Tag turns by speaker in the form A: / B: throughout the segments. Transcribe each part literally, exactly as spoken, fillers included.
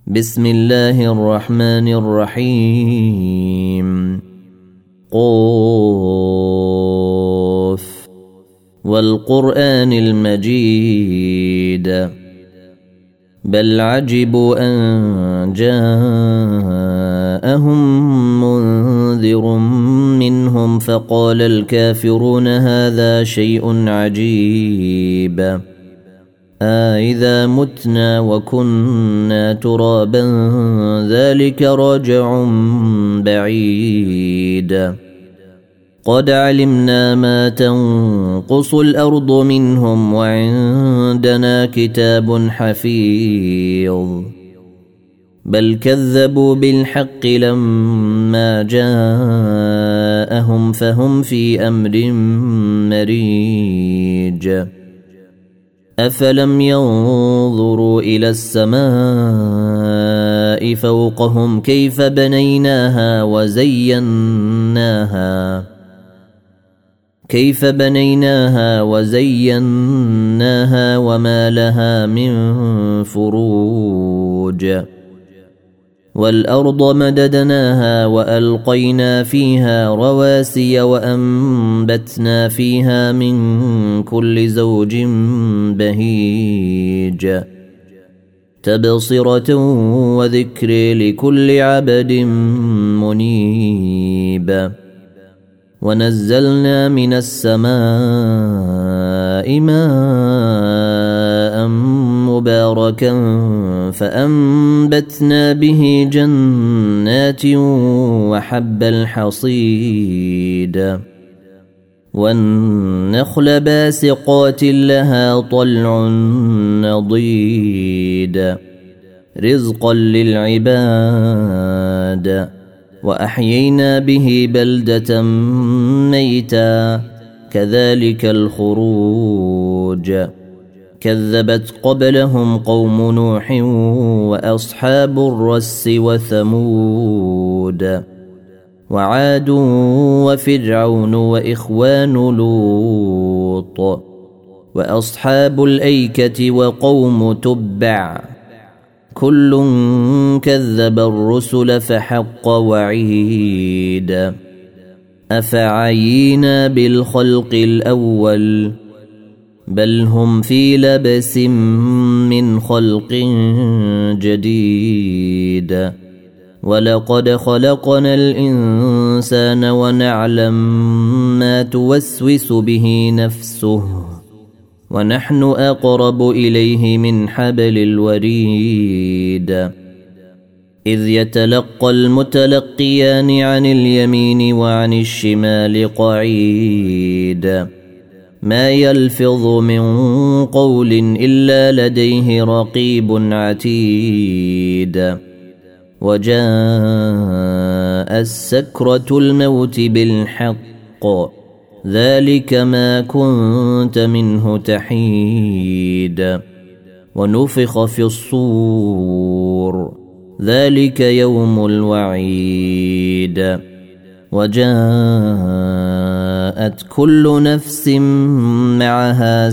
A: بسم الله الرحمن الرحيم. قاف والقرآن المجيد بل عجبوا أن جاءهم منذر منهم فقال الكافرون هذا شيء عجيب أإذا متنا وكنا ترابا ذلك رجع بعيد قد علمنا ما تنقص الأرض منهم وعندنا كتاب حفيظ بل كذبوا بالحق لما جاءهم فهم في أمر مريج أفلم ينظروا إلى السماء فوقهم كيف بنيناها وزيناها كيف بنيناها وزيناها وما لها من فروج والأرض مددناها وألقينا فيها رواسي وأنبتنا فيها من كل زوج بهيج تبصرة وذكر لكل عبد منيب ونزلنا من السماء ماء مباركا فأنبتنا به جنات وحب الحصيد والنخل باسقات لها طلع نضيد رزقا للعباد وأحيينا به بلدة ميتا كذلك الخروج كذبت قبلهم قوم نوح وأصحاب الرس وثمود وعاد وفرعون وإخوان لوط وأصحاب الأيكة وقوم تبع كل كذب الرسل فحق وعيد أفعينا بالخلق الأول بل هم في لبس من خلق جديد ولقد خلقنا الإنسان ونعلم ما توسوس به نفسه ونحن أقرب إليه من حبل الوريد إذ يتلقى المتلقيان عن اليمين وعن الشمال قعيد ما يلفظ من قول إلا لديه رقيب عتيد وجاء السكرة الموت بالحق ذلك ما كنت منه تحيد ونفخ في الصور ذلك يوم الوعيد وجاءت كل نفس معها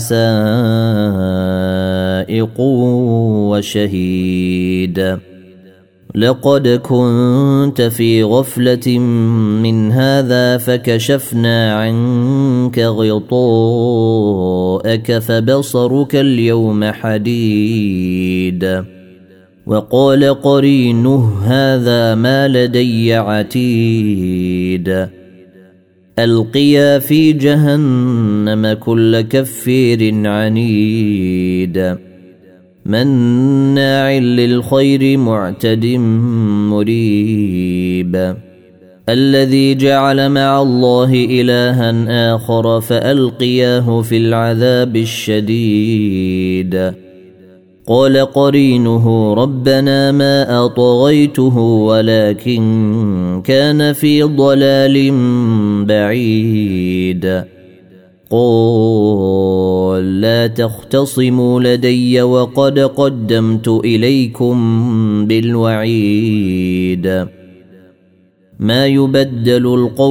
A: سائق وشهيد لقد كنت في غفلة من هذا فكشفنا عنك غطاءك فبصرك اليوم حديد وقال قرينه هذا ما لدي عتيد ألقيا في جهنم كل كفير عنيد مناع للخير معتد مريب الذي جعل مع الله إلها آخر فألقياه في العذاب الشديد قال قرينه ربنا ما أطغيته ولكن كان في ضلال بعيد قال لا تختصموا لدي وقد قدمت إليكم بالوعيد ما يبدل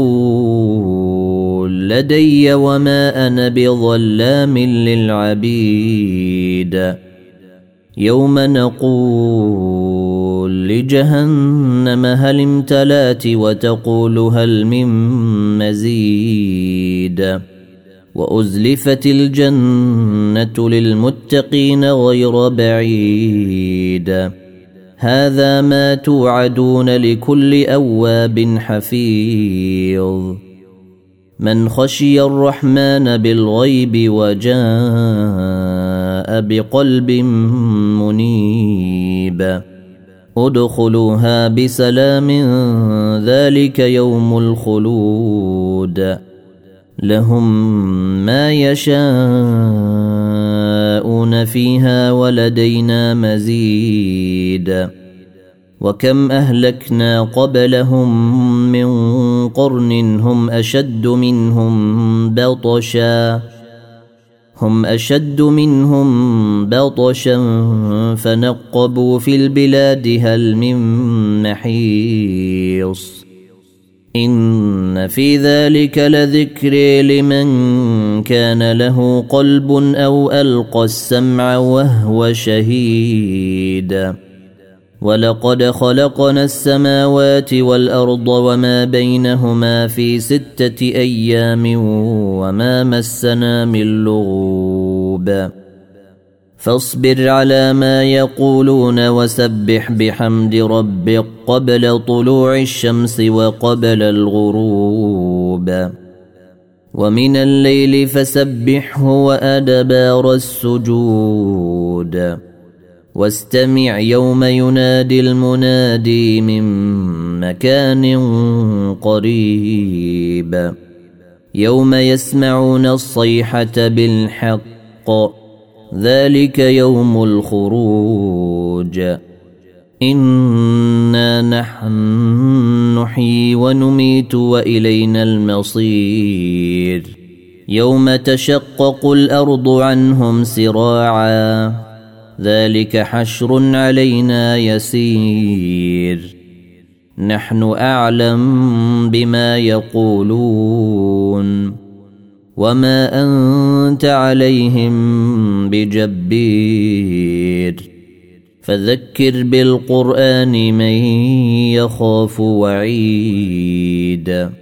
A: القول لدي وما أنا بظلام للعبيد يوم نقول جهنم هل امتلأت وتقول هل من مزيد وأزلفت الجنة للمتقين غير بعيد هذا ما توعدون لكل أواب حفيظ من خشي الرحمن بالغيب وجاء بقلب منيب ادخلوها بسلام ذلك يوم الخلود لهم ما يشاءون فيها ولدينا مزيد وكم أهلكنا قبلهم من قرن هم أشد منهم بطشا هم أشد منهم بطشا فنقبوا في البلاد هل من محيص إن في ذلك لذكر لمن كان له قلب أو ألقى السمع وهو شهيد ولقد خلقنا السماوات والأرض وما بينهما في ستة أيام وما مسنا من لغوب فاصبر على ما يقولون وسبح بحمد ربك قبل طلوع الشمس وقبل الغروب ومن الليل فسبحه وأدبار السجود واستمع يوم ينادي المنادي من مكان قريب يوم يسمعون الصيحة بالحق ذلك يوم الخروج إنا نحن نحيي ونميت وإلينا المصير يوم تشقق الأرض عنهم سراعا ذلك حشر علينا يسير نحن أعلم بما يقولون وما أنت عليهم بجبير فذكر بالقرآن من يخاف وعيد